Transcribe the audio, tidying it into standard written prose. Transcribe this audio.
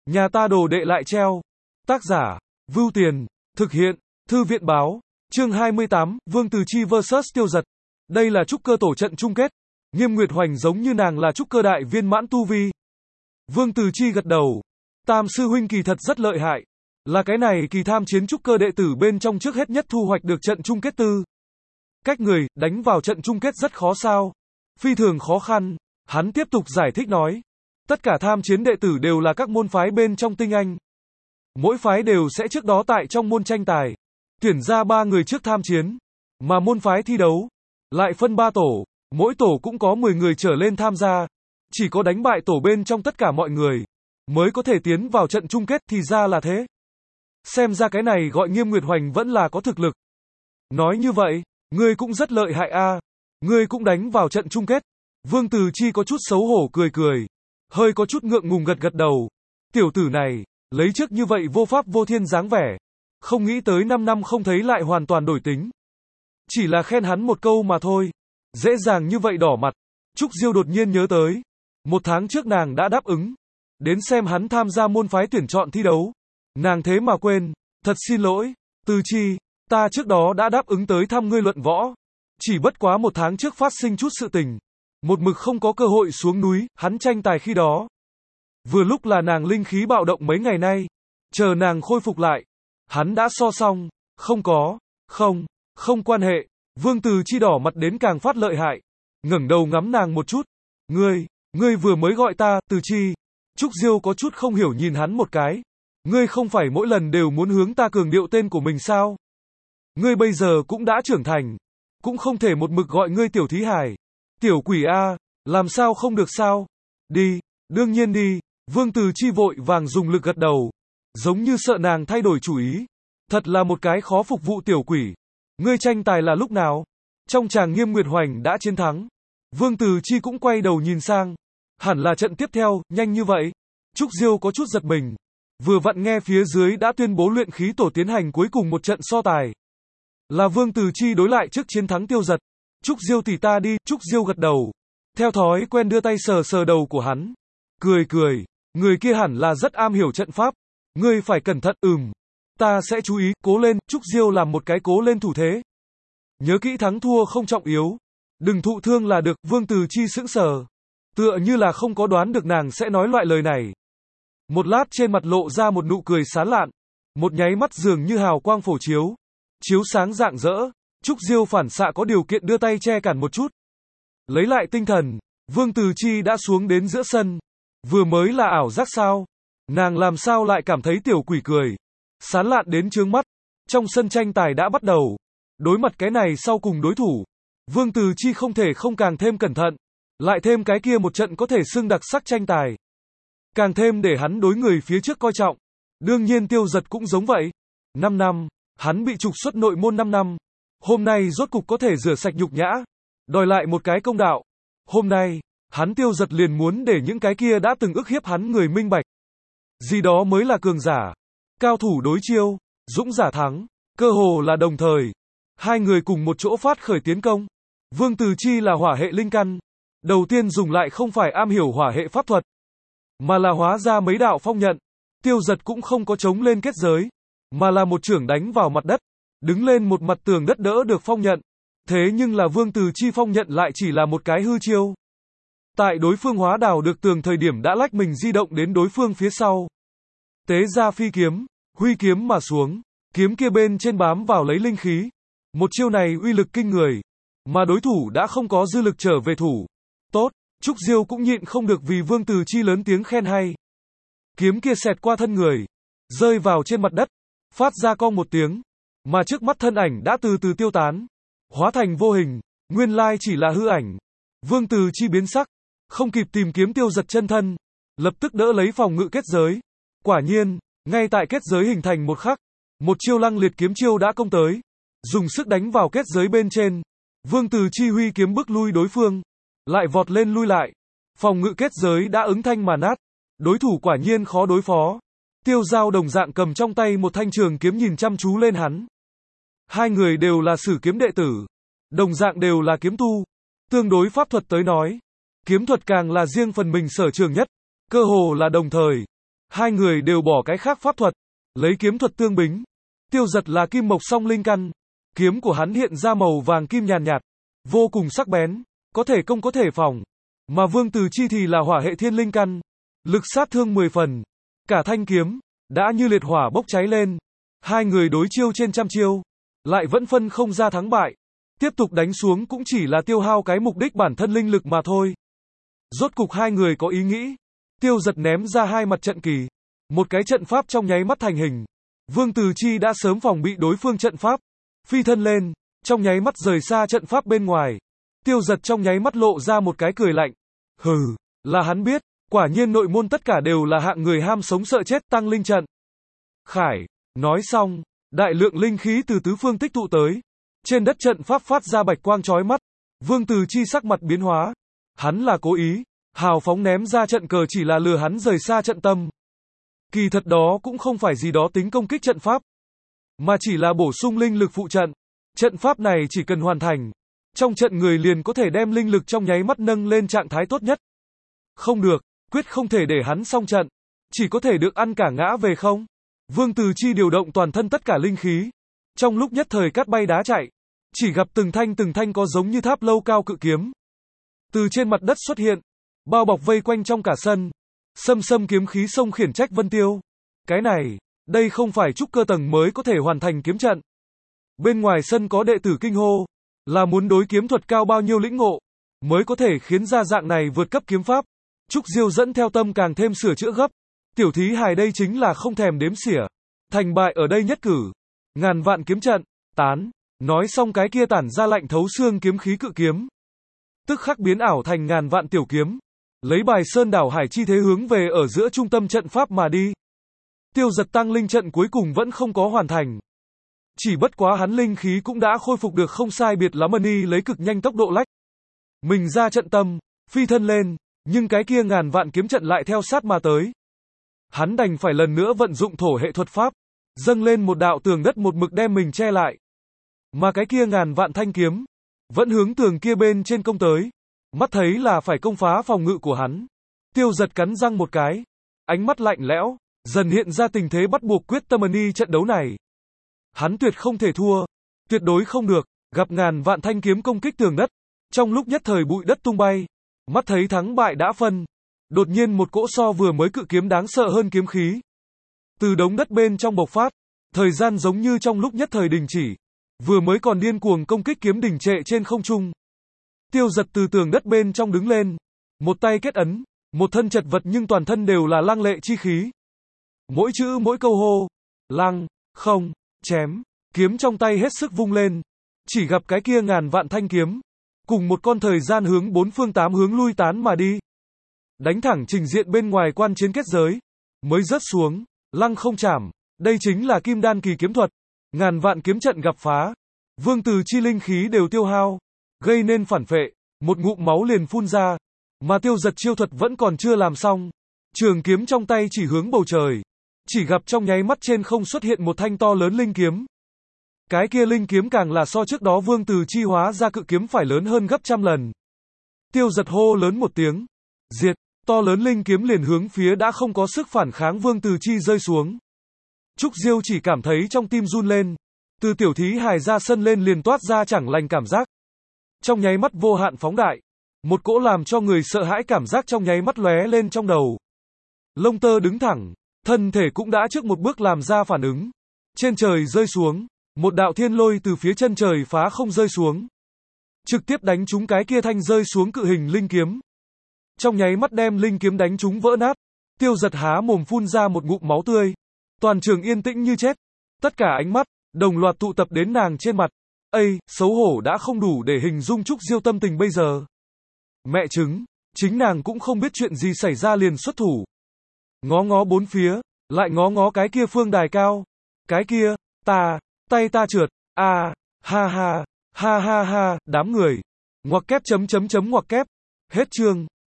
Nhà ta đồ đệ lại treo. Tác giả, Vưu Tiền, thực hiện, Thư viện báo, chương 28, Vương Từ Chi vs Tiêu Dật. Đây là trúc cơ tổ trận chung kết. Nghiêm Nguyệt Hoành giống như nàng là trúc cơ đại viên mãn tu vi. Vương Từ Chi gật đầu. Tam sư huynh kỳ thật rất lợi hại. Là cái này kỳ tham chiến trúc cơ đệ tử bên trong trước hết nhất thu hoạch được trận chung kết tư. Cách người, đánh vào trận chung kết rất khó sao? Phi thường khó khăn. Hắn tiếp tục giải thích nói. Tất cả tham chiến đệ tử đều là các môn phái bên trong tinh anh. Mỗi phái đều sẽ trước đó tại trong môn tranh tài, tuyển ra 3 người trước tham chiến. Mà môn phái thi đấu, lại phân 3 tổ, mỗi tổ cũng có 10 người trở lên tham gia. Chỉ có đánh bại tổ bên trong tất cả mọi người, mới có thể tiến vào trận chung kết, thì ra là thế. Xem ra cái này gọi Nghiêm Nguyệt Hoành vẫn là có thực lực. Nói như vậy, ngươi cũng rất lợi hại a, ngươi cũng đánh vào trận chung kết. Vương Từ Chi có chút xấu hổ cười cười, hơi có chút ngượng ngùng gật gật đầu. Tiểu tử này, lấy trước như vậy vô pháp vô thiên dáng vẻ, không nghĩ tới 5 năm không thấy lại hoàn toàn đổi tính. Chỉ là khen hắn một câu mà thôi, dễ dàng như vậy đỏ mặt. Trúc Diêu đột nhiên nhớ tới, 1 tháng trước nàng đã đáp ứng đến xem hắn tham gia môn phái tuyển chọn thi đấu. Nàng thế mà quên, thật xin lỗi, Từ Chi, ta trước đó đã đáp ứng tới thăm ngươi luận võ. Chỉ bất quá 1 tháng trước phát sinh chút sự tình, một mực không có cơ hội xuống núi, hắn tranh tài khi đó. Vừa lúc là nàng linh khí bạo động mấy ngày nay, chờ nàng khôi phục lại, hắn đã so xong, không quan hệ. Vương Từ Chi đỏ mặt đến càng phát lợi hại, ngẩng đầu ngắm nàng một chút. Ngươi vừa mới gọi ta, Từ Chi. Trúc Diêu có chút không hiểu nhìn hắn một cái. Ngươi không phải mỗi lần đều muốn hướng ta cường điệu tên của mình sao? Ngươi bây giờ cũng đã trưởng thành, cũng không thể một mực gọi ngươi tiểu thí hài. Tiểu quỷ a, làm sao không được sao? Đi, đương nhiên đi. Vương Từ Chi vội vàng dùng lực gật đầu, giống như sợ nàng thay đổi chủ ý. Thật là một cái khó phục vụ tiểu quỷ. Ngươi tranh tài là lúc nào? Trong chàng Nghiêm Nguyệt Hoành đã chiến thắng. Vương Từ Chi cũng quay đầu nhìn sang. Hẳn là trận tiếp theo, nhanh như vậy. Trúc Diêu có chút giật mình. Vừa vặn nghe phía dưới đã tuyên bố luyện khí tổ tiến hành cuối cùng một trận so tài. Là Vương Từ Chi đối lại trước chiến thắng Tiêu Dật. Trúc Diêu tỷ ta đi. Trúc Diêu gật đầu, theo thói quen đưa tay sờ sờ đầu của hắn. Cười, người kia hẳn là rất am hiểu trận pháp. Ngươi phải cẩn thận. Ta sẽ chú ý. Cố lên. Trúc Diêu làm một cái cố lên thủ thế. Nhớ kỹ thắng thua không trọng yếu, đừng thụ thương là được. Vương Từ Chi sững sờ, tựa như là không có đoán được nàng sẽ nói loại lời này. Một lát trên mặt lộ ra một nụ cười sán lạn, một nháy mắt dường như hào quang phổ chiếu, chiếu sáng rạng rỡ. Trúc Diêu phản xạ có điều kiện đưa tay che cản một chút. Lấy lại tinh thần, Vương Từ Chi đã xuống đến giữa sân. Vừa mới là ảo giác sao? Nàng làm sao lại cảm thấy tiểu quỷ cười sán lạn đến chướng mắt? Trong sân tranh tài đã bắt đầu. Đối mặt cái này sau cùng đối thủ, Vương Từ Chi không thể không càng thêm cẩn thận. Lại thêm cái kia một trận có thể xưng đặc sắc tranh tài, càng thêm để hắn đối người phía trước coi trọng. Đương nhiên Tiêu Dật cũng giống vậy. 5 năm, hắn bị trục xuất nội môn 5 năm. Hôm nay rốt cục có thể rửa sạch nhục nhã, đòi lại một cái công đạo. Hôm nay, hắn Tiêu Dật liền muốn để những cái kia đã từng ức hiếp hắn người minh bạch. Gì đó mới là cường giả. Cao thủ đối chiêu, dũng giả thắng, cơ hồ là đồng thời. Hai người cùng một chỗ phát khởi tiến công. Vương Từ Chi là hỏa hệ linh căn. Đầu tiên dùng lại không phải am hiểu hỏa hệ pháp thuật, mà là hóa ra mấy đạo phong nhận. Tiêu Dật cũng không có chống lên kết giới, mà là một chưởng đánh vào mặt đất, đứng lên một mặt tường đất đỡ được phong nhận. Thế nhưng là Vương Từ Chi phong nhận lại chỉ là một cái hư chiêu. Tại đối phương hóa đào được tường thời điểm đã lách mình di động đến đối phương phía sau. Tế ra phi kiếm, huy kiếm mà xuống, kiếm kia bên trên bám vào lấy linh khí. Một chiêu này uy lực kinh người, mà đối thủ đã không có dư lực trở về thủ. Tốt, Trúc Diêu cũng nhịn không được vì Vương Từ Chi lớn tiếng khen hay. Kiếm kia xẹt qua thân người, rơi vào trên mặt đất, phát ra cong một tiếng, mà trước mắt thân ảnh đã từ từ tiêu tán, hóa thành vô hình, nguyên lai chỉ là hư ảnh. Vương Từ Chi biến sắc, không kịp tìm kiếm Tiêu Dật chân thân, lập tức đỡ lấy phòng ngự kết giới. Quả nhiên, ngay tại kết giới hình thành một khắc, một chiêu lăng liệt kiếm chiêu đã công tới, dùng sức đánh vào kết giới bên trên. Vương Từ Chi huy kiếm bức lui đối phương, lại vọt lên lui lại. Phòng ngự kết giới đã ứng thanh mà nát. Đối thủ quả nhiên khó đối phó. Tiêu Giao đồng dạng cầm trong tay một thanh trường kiếm nhìn chăm chú lên hắn. Hai người đều là sử kiếm đệ tử, đồng dạng đều là kiếm tu. Tương đối pháp thuật tới nói, kiếm thuật càng là riêng phần mình sở trường nhất, cơ hồ là đồng thời. Hai người đều bỏ cái khác pháp thuật, lấy kiếm thuật tương bính. Tiêu Giật là kim mộc song linh căn, kiếm của hắn hiện ra màu vàng kim nhàn nhạt, vô cùng sắc bén, có thể công có thể phòng. Mà Vương Từ Chi thì là hỏa hệ thiên linh căn, lực sát thương 10 phần. Cả thanh kiếm đã như liệt hỏa bốc cháy lên. Hai người đối chiêu trên trăm chiêu, lại vẫn phân không ra thắng bại. Tiếp tục đánh xuống cũng chỉ là tiêu hao cái mục đích bản thân linh lực mà thôi. Rốt cục hai người có ý nghĩ. Tiêu Giật ném ra hai mặt trận kỳ, một cái trận pháp trong nháy mắt thành hình. Vương Từ Chi đã sớm phòng bị đối phương trận pháp, phi thân lên, trong nháy mắt rời xa trận pháp bên ngoài. Tiêu Giật trong nháy mắt lộ ra một cái cười lạnh. Hừ, là hắn biết, quả nhiên nội môn tất cả đều là hạng người ham sống sợ chết tăng linh trận. Khải, nói xong, đại lượng linh khí từ tứ phương tích tụ tới. Trên đất trận pháp phát ra bạch quang chói mắt. Vương Từ Chi sắc mặt biến hóa. Hắn là cố ý, hào phóng ném ra trận cờ chỉ là lừa hắn rời xa trận tâm. Kỳ thật đó cũng không phải gì đó tính công kích trận pháp, mà chỉ là bổ sung linh lực phụ trận. Trận pháp này chỉ cần hoàn thành, trong trận người liền có thể đem linh lực trong nháy mắt nâng lên trạng thái tốt nhất. Không được, quyết không thể để hắn xong trận, chỉ có thể được ăn cả ngã về không. Vương Từ Chi điều động toàn thân tất cả linh khí, trong lúc nhất thời cát bay đá chạy, chỉ gặp từng thanh có giống như tháp lâu cao cự kiếm từ trên mặt đất xuất hiện, bao bọc vây quanh trong cả sân. Sâm kiếm khí xông khiển trách vân tiêu. Cái này, đây không phải trúc cơ tầng mới có thể hoàn thành kiếm trận. Bên ngoài sân có đệ tử kinh hô, là muốn đối kiếm thuật cao bao nhiêu lĩnh ngộ, mới có thể khiến ra dạng này vượt cấp kiếm pháp. Trúc Diêu dẫn theo tâm càng thêm sửa chữa gấp. Tiểu thí hài đây chính là không thèm đếm xỉa. Thành bại ở đây nhất cử. Ngàn vạn kiếm trận, tán. Nói xong cái kia tản ra lạnh thấu xương kiếm khí cự kiếm, tức khắc biến ảo thành ngàn vạn tiểu kiếm, lấy bài sơn đảo hải chi thế hướng về ở giữa trung tâm trận pháp mà đi. Tiêu Giật tăng linh trận cuối cùng vẫn không có hoàn thành. Chỉ bất quá hắn linh khí cũng đã khôi phục được không sai biệt lắm, y lấy cực nhanh tốc độ lách mình ra trận tâm, phi thân lên, nhưng cái kia ngàn vạn kiếm trận lại theo sát mà tới. Hắn đành phải lần nữa vận dụng thổ hệ thuật pháp, dâng lên một đạo tường đất một mực đem mình che lại. Mà cái kia ngàn vạn thanh kiếm vẫn hướng tường kia bên trên công tới, mắt thấy là phải công phá phòng ngự của hắn. Tiêu Giật cắn răng một cái, ánh mắt lạnh lẽo, dần hiện ra tình thế bắt buộc quyết tâm y trận đấu này. Hắn tuyệt không thể thua, tuyệt đối không được, gặp ngàn vạn thanh kiếm công kích tường đất, trong lúc nhất thời bụi đất tung bay, mắt thấy thắng bại đã phân, đột nhiên một cỗ so vừa mới cự kiếm đáng sợ hơn kiếm khí từ đống đất bên trong bộc phát, thời gian giống như trong lúc nhất thời đình chỉ, vừa mới còn điên cuồng công kích kiếm đình trệ trên không trung. Tiêu Giật từ tường đất bên trong đứng lên, một tay kết ấn, một thân chật vật nhưng toàn thân đều là lăng lệ chi khí. Mỗi chữ mỗi câu hô, lăng, không, chém, kiếm trong tay hết sức vung lên, chỉ gặp cái kia ngàn vạn thanh kiếm, cùng một con thời gian hướng bốn phương tám hướng lui tán mà đi. Đánh thẳng trình diện bên ngoài quan chiến kết giới, mới rớt xuống, lăng không chảm, đây chính là kim đan kỳ kiếm thuật. Ngàn vạn kiếm trận gặp phá, Vương Từ Chi linh khí đều tiêu hao, gây nên phản phệ, một ngụm máu liền phun ra, mà Tiêu Giật chiêu thuật vẫn còn chưa làm xong. Trường kiếm trong tay chỉ hướng bầu trời, chỉ gặp trong nháy mắt trên không xuất hiện một thanh to lớn linh kiếm. Cái kia linh kiếm càng là so trước đó Vương Từ Chi hóa ra cự kiếm phải lớn hơn gấp trăm lần. Tiêu Giật hô lớn một tiếng, diệt, to lớn linh kiếm liền hướng phía đã không có sức phản kháng Vương Từ Chi rơi xuống. Trúc Diêu chỉ cảm thấy trong tim run lên, từ tiểu thí hài ra sân lên liền toát ra chẳng lành cảm giác. Trong nháy mắt vô hạn phóng đại, một cỗ làm cho người sợ hãi cảm giác trong nháy mắt lóe lên trong đầu. Lông tơ đứng thẳng, thân thể cũng đã trước một bước làm ra phản ứng. Trên trời rơi xuống, một đạo thiên lôi từ phía chân trời phá không rơi xuống, trực tiếp đánh trúng cái kia thanh rơi xuống cự hình linh kiếm. Trong nháy mắt đem linh kiếm đánh trúng vỡ nát. Tiêu Giật há mồm phun ra một ngụm máu tươi. Toàn trường yên tĩnh như chết. Tất cả ánh mắt đồng loạt tụ tập đến nàng trên mặt. Ây, xấu hổ đã không đủ để hình dung Trúc Diêu tâm tình bây giờ. Mẹ chứng, chính nàng cũng không biết chuyện gì xảy ra liền xuất thủ. Ngó ngó bốn phía, lại ngó ngó cái kia phương đài cao. Cái kia, tay ta trượt, ha ha, đám người. Ngoặc kép chấm ngoặc kép. Hết chương.